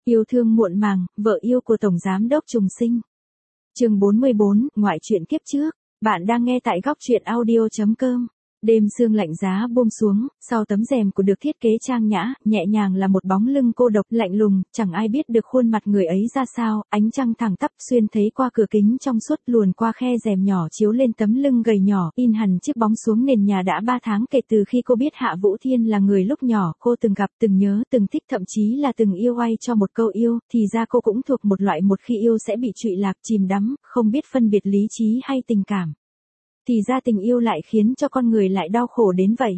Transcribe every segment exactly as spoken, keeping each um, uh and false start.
Yêu thương muộn màng, vợ yêu của Tổng Giám đốc Trùng Sinh. Chương bốn mươi bốn, ngoại truyện kiếp trước. Bạn đang nghe tại góc truyện audio chấm com. Đêm sương lạnh giá buông xuống, sau tấm rèm của được thiết kế trang nhã, nhẹ nhàng là một bóng lưng cô độc, lạnh lùng, chẳng ai biết được khuôn mặt người ấy ra sao, ánh trăng thẳng tắp xuyên thấy qua cửa kính trong suốt luồn qua khe rèm nhỏ chiếu lên tấm lưng gầy nhỏ, in hằn chiếc bóng xuống nền nhà đã ba tháng kể từ khi cô biết Hạ Vũ Thiên là người lúc nhỏ cô từng gặp, từng nhớ, từng thích, thậm chí là từng yêu oai cho một câu yêu, thì ra cô cũng thuộc một loại một khi yêu sẽ bị trụy lạc, chìm đắm, không biết phân biệt lý trí hay tình cảm. Thì ra tình yêu lại khiến cho con người lại đau khổ đến vậy.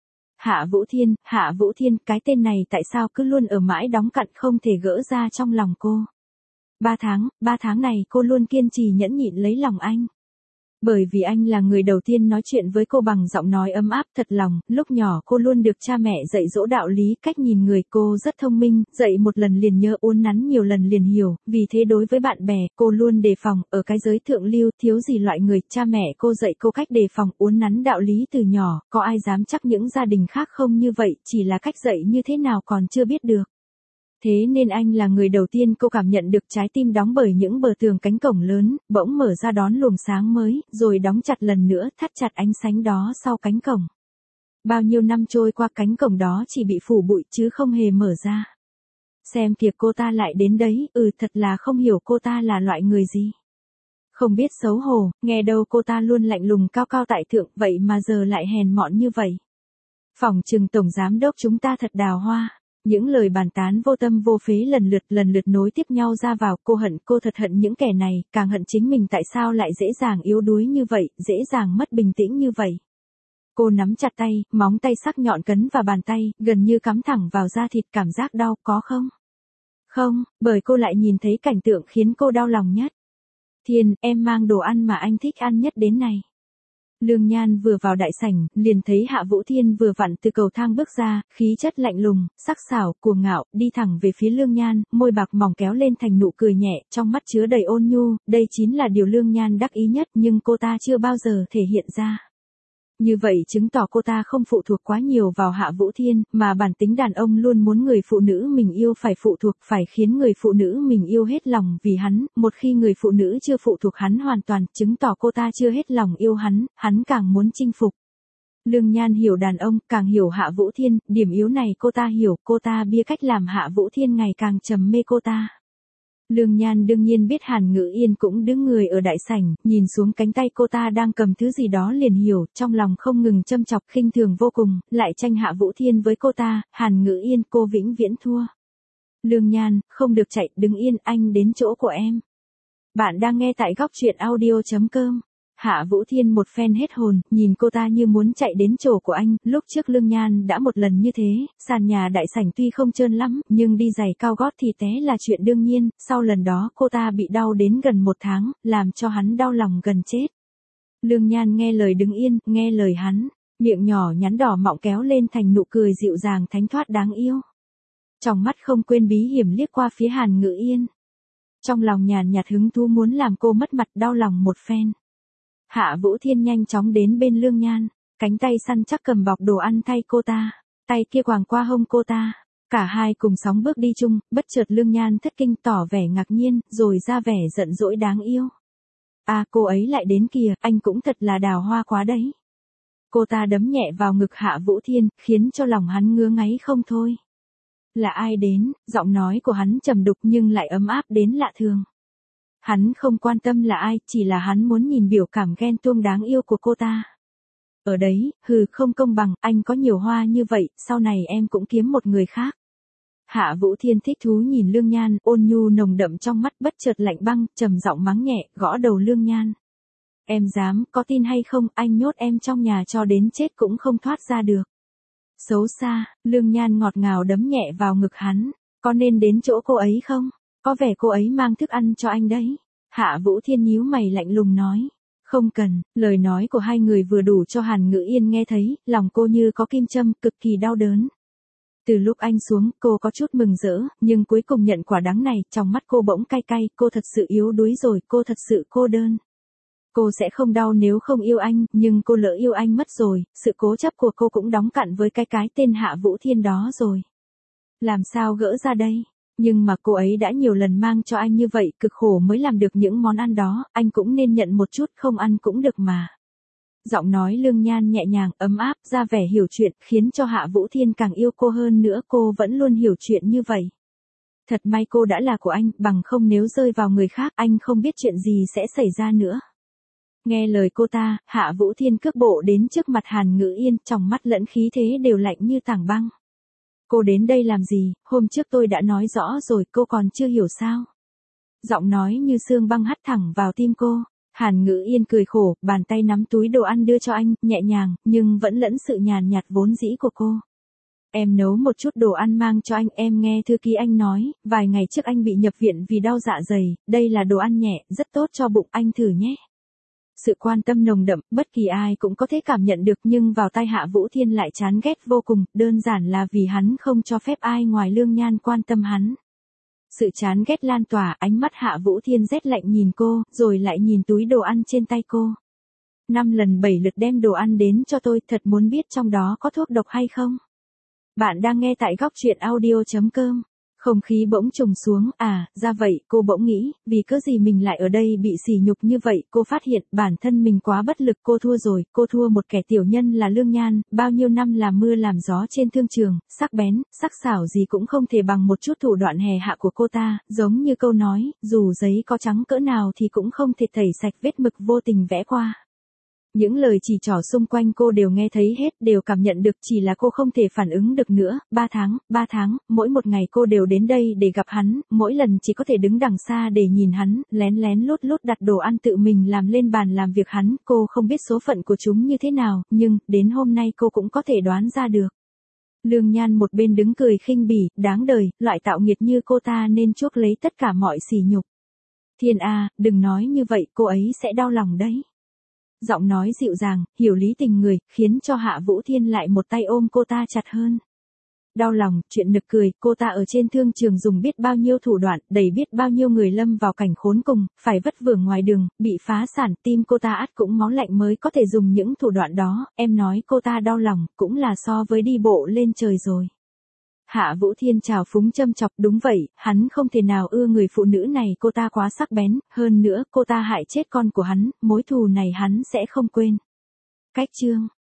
Hạ Vũ Thiên, Hạ Vũ Thiên, cái tên này tại sao cứ luôn ở mãi đóng cặn không thể gỡ ra trong lòng cô. Ba tháng, ba tháng này cô luôn kiên trì nhẫn nhịn lấy lòng anh. Bởi vì anh là người đầu tiên nói chuyện với cô bằng giọng nói ấm áp thật lòng, lúc nhỏ cô luôn được cha mẹ dạy dỗ đạo lý, cách nhìn người, cô rất thông minh, dạy một lần liền nhớ, uốn nắn nhiều lần liền hiểu, vì thế đối với bạn bè, cô luôn đề phòng, ở cái giới thượng lưu, thiếu gì loại người, cha mẹ cô dạy cô cách đề phòng, uốn nắn đạo lý từ nhỏ, có ai dám chắc những gia đình khác không như vậy, chỉ là cách dạy như thế nào còn chưa biết được. Thế nên anh là người đầu tiên cô cảm nhận được trái tim đóng bởi những bờ tường cánh cổng lớn, bỗng mở ra đón luồng sáng mới, rồi đóng chặt lần nữa, thắt chặt ánh sáng đó sau cánh cổng. Bao nhiêu năm trôi qua cánh cổng đó chỉ bị phủ bụi chứ không hề mở ra. Xem kìa cô ta lại đến đấy, ừ thật là không hiểu cô ta là loại người gì. Không biết xấu hổ, nghe đâu cô ta luôn lạnh lùng cao cao tại thượng, vậy mà giờ lại hèn mọn như vậy. Phỏng chừng Tổng Giám đốc chúng ta thật đào hoa. Những lời bàn tán vô tâm vô phế lần lượt lần lượt nối tiếp nhau ra vào, cô hận, cô thật hận những kẻ này, càng hận chính mình tại sao lại dễ dàng yếu đuối như vậy, dễ dàng mất bình tĩnh như vậy. Cô nắm chặt tay, móng tay sắc nhọn cấn vào bàn tay, gần như cắm thẳng vào da thịt, cảm giác đau, có không? Không, bởi cô lại nhìn thấy cảnh tượng khiến cô đau lòng nhất. Thiên, em mang đồ ăn mà anh thích ăn nhất đến này. Lương Nhan vừa vào đại sảnh, liền thấy Hạ Vũ Thiên vừa vặn từ cầu thang bước ra, khí chất lạnh lùng, sắc sảo, cuồng ngạo, đi thẳng về phía Lương Nhan, môi bạc mỏng kéo lên thành nụ cười nhẹ, trong mắt chứa đầy ôn nhu, đây chính là điều Lương Nhan đắc ý nhất nhưng cô ta chưa bao giờ thể hiện ra. Như vậy chứng tỏ cô ta không phụ thuộc quá nhiều vào Hạ Vũ Thiên, mà bản tính đàn ông luôn muốn người phụ nữ mình yêu phải phụ thuộc, phải khiến người phụ nữ mình yêu hết lòng vì hắn, một khi người phụ nữ chưa phụ thuộc hắn hoàn toàn, chứng tỏ cô ta chưa hết lòng yêu hắn, hắn càng muốn chinh phục. Lương Nhan hiểu đàn ông, càng hiểu Hạ Vũ Thiên, điểm yếu này cô ta hiểu, cô ta bia cách làm Hạ Vũ Thiên ngày càng trầm mê cô ta. Lương Nhan đương nhiên biết Hàn Ngữ Yên cũng đứng người ở đại sảnh, nhìn xuống cánh tay cô ta đang cầm thứ gì đó liền hiểu, trong lòng không ngừng châm chọc khinh thường vô cùng, lại tranh Hạ Vũ Thiên với cô ta, Hàn Ngữ Yên cô vĩnh viễn thua. Lương Nhan, không được chạy, đứng yên, anh đến chỗ của em. Bạn đang nghe tại góc truyện audio chấm com. Hạ Vũ Thiên một phen hết hồn, nhìn cô ta như muốn chạy đến chỗ của anh, lúc trước Lương Nhan đã một lần như thế, sàn nhà đại sảnh tuy không trơn lắm, nhưng đi giày cao gót thì té là chuyện đương nhiên, sau lần đó cô ta bị đau đến gần một tháng, làm cho hắn đau lòng gần chết. Lương Nhan nghe lời đứng yên, nghe lời hắn, miệng nhỏ nhắn đỏ mọng kéo lên thành nụ cười dịu dàng thánh thoát đáng yêu. Trong mắt không quên bí hiểm liếc qua phía Hàn Ngữ Yên. Trong lòng nhàn nhạt hứng thú muốn làm cô mất mặt đau lòng một phen. Hạ Vũ Thiên nhanh chóng đến bên Lương Nhan, cánh tay săn chắc cầm bọc đồ ăn thay cô ta, tay kia quàng qua hông cô ta, cả hai cùng sóng bước đi chung, bất chợt Lương Nhan thất kinh tỏ vẻ ngạc nhiên, rồi ra vẻ giận dỗi đáng yêu. À cô ấy lại đến kìa, anh cũng thật là đào hoa quá đấy. Cô ta đấm nhẹ vào ngực Hạ Vũ Thiên, khiến cho lòng hắn ngứa ngáy không thôi. Là ai đến, giọng nói của hắn trầm đục nhưng lại ấm áp đến lạ thường. Hắn không quan tâm là ai, chỉ là hắn muốn nhìn biểu cảm ghen tuông đáng yêu của cô ta. Ở đấy, hừ không công bằng, anh có nhiều hoa như vậy, sau này em cũng kiếm một người khác. Hạ Vũ Thiên thích thú nhìn Lương Nhan, ôn nhu nồng đậm trong mắt bất chợt lạnh băng, trầm giọng mắng nhẹ, gõ đầu Lương Nhan. Em dám, có tin hay không, anh nhốt em trong nhà cho đến chết cũng không thoát ra được. Xấu xa, Lương Nhan ngọt ngào đấm nhẹ vào ngực hắn, có nên đến chỗ cô ấy không? Có vẻ cô ấy mang thức ăn cho anh đấy. Hạ Vũ Thiên nhíu mày lạnh lùng nói. Không cần, lời nói của hai người vừa đủ cho Hàn Ngữ Yên nghe thấy, lòng cô như có kim châm, cực kỳ đau đớn. Từ lúc anh xuống, cô có chút mừng rỡ, nhưng cuối cùng nhận quả đắng này, trong mắt cô bỗng cay cay, cô thật sự yếu đuối rồi, cô thật sự cô đơn. Cô sẽ không đau nếu không yêu anh, nhưng cô lỡ yêu anh mất rồi, sự cố chấp của cô cũng đóng cặn với cái cái tên Hạ Vũ Thiên đó rồi. Làm sao gỡ ra đây? Nhưng mà cô ấy đã nhiều lần mang cho anh như vậy, cực khổ mới làm được những món ăn đó, anh cũng nên nhận một chút, không ăn cũng được mà. Giọng nói Lương Nhan nhẹ nhàng, ấm áp, ra vẻ hiểu chuyện, khiến cho Hạ Vũ Thiên càng yêu cô hơn nữa, cô vẫn luôn hiểu chuyện như vậy. Thật may cô đã là của anh, bằng không nếu rơi vào người khác, anh không biết chuyện gì sẽ xảy ra nữa. Nghe lời cô ta, Hạ Vũ Thiên cước bộ đến trước mặt Hàn Ngữ Yên, trong mắt lẫn khí thế đều lạnh như tảng băng. Cô đến đây làm gì, hôm trước tôi đã nói rõ rồi, cô còn chưa hiểu sao? Giọng nói như xương băng hắt thẳng vào tim cô. Hàn Ngữ Yên cười khổ, bàn tay nắm túi đồ ăn đưa cho anh, nhẹ nhàng, nhưng vẫn lẫn sự nhàn nhạt vốn dĩ của cô. Em nấu một chút đồ ăn mang cho anh, em nghe thư ký anh nói, vài ngày trước anh bị nhập viện vì đau dạ dày, đây là đồ ăn nhẹ, rất tốt cho bụng, anh thử nhé. Sự quan tâm nồng đậm, bất kỳ ai cũng có thể cảm nhận được, nhưng vào tai Hạ Vũ Thiên lại chán ghét vô cùng, đơn giản là vì hắn không cho phép ai ngoài Lương Nhan quan tâm hắn. Sự chán ghét lan tỏa, ánh mắt Hạ Vũ Thiên rét lạnh nhìn cô, rồi lại nhìn túi đồ ăn trên tay cô. Năm lần bảy lượt đem đồ ăn đến cho tôi, thật muốn biết trong đó có thuốc độc hay không? Bạn đang nghe tại góc truyện audio chấm com. Không khí bỗng trùng xuống, à, ra vậy, cô bỗng nghĩ, vì cớ gì mình lại ở đây bị sỉ nhục như vậy, cô phát hiện bản thân mình quá bất lực, cô thua rồi, cô thua một kẻ tiểu nhân là Lương Nhan, bao nhiêu năm làm mưa làm gió trên thương trường, sắc bén, sắc sảo gì cũng không thể bằng một chút thủ đoạn hèn hạ của cô ta, giống như câu nói, dù giấy có trắng cỡ nào thì cũng không thể tẩy sạch vết mực vô tình vẽ qua. Những lời chỉ trỏ xung quanh cô đều nghe thấy hết, đều cảm nhận được, chỉ là cô không thể phản ứng được nữa. Ba tháng, ba tháng, mỗi một ngày cô đều đến đây để gặp hắn, mỗi lần chỉ có thể đứng đằng xa để nhìn hắn, lén lén lút lút đặt đồ ăn tự mình làm lên bàn làm việc hắn, cô không biết số phận của chúng như thế nào, nhưng, đến hôm nay cô cũng có thể đoán ra được. Lương Nhan một bên đứng cười khinh bỉ, đáng đời, loại tạo nghiệt như cô ta nên chuốc lấy tất cả mọi sỉ nhục. Thiên A, đừng nói như vậy, cô ấy sẽ đau lòng đấy. Giọng nói dịu dàng, hiểu lý tình người, khiến cho Hạ Vũ Thiên lại một tay ôm cô ta chặt hơn. Đau lòng, chuyện nực cười, cô ta ở trên thương trường dùng biết bao nhiêu thủ đoạn, đẩy biết bao nhiêu người lâm vào cảnh khốn cùng, phải vất vưởng ngoài đường, bị phá sản, tim cô ta ắt cũng máu lạnh mới có thể dùng những thủ đoạn đó, em nói cô ta đau lòng, cũng là so với đi bộ lên trời rồi. Hạ Vũ Thiên trào phúng châm chọc, đúng vậy, hắn không thể nào ưa người phụ nữ này, cô ta quá sắc bén, hơn nữa, cô ta hại chết con của hắn, mối thù này hắn sẽ không quên. Cách chương